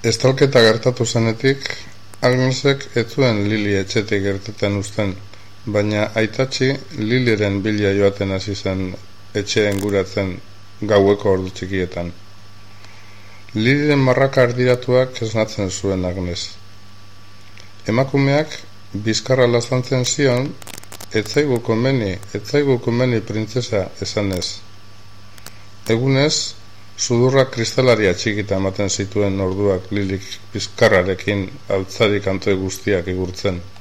Estalketa gertatu zenetik, Agnesek ez zuen Lili etxetik gerteten uzten, baina aitatxi Liliren bila joaten hasi zen etxeen guratzen gaueko ordu txikietan. Liliren marraka ardiratuak esnatzen zuen Agnes. Emakumeak bizkarra lazantzen zion, ez zaigu komeni printzesa esanez. Egunez, sudurrak kristalaria txikita ematen zituen orduak Lilik bizkarrarekin altzarik antoi guztiak igurtzen.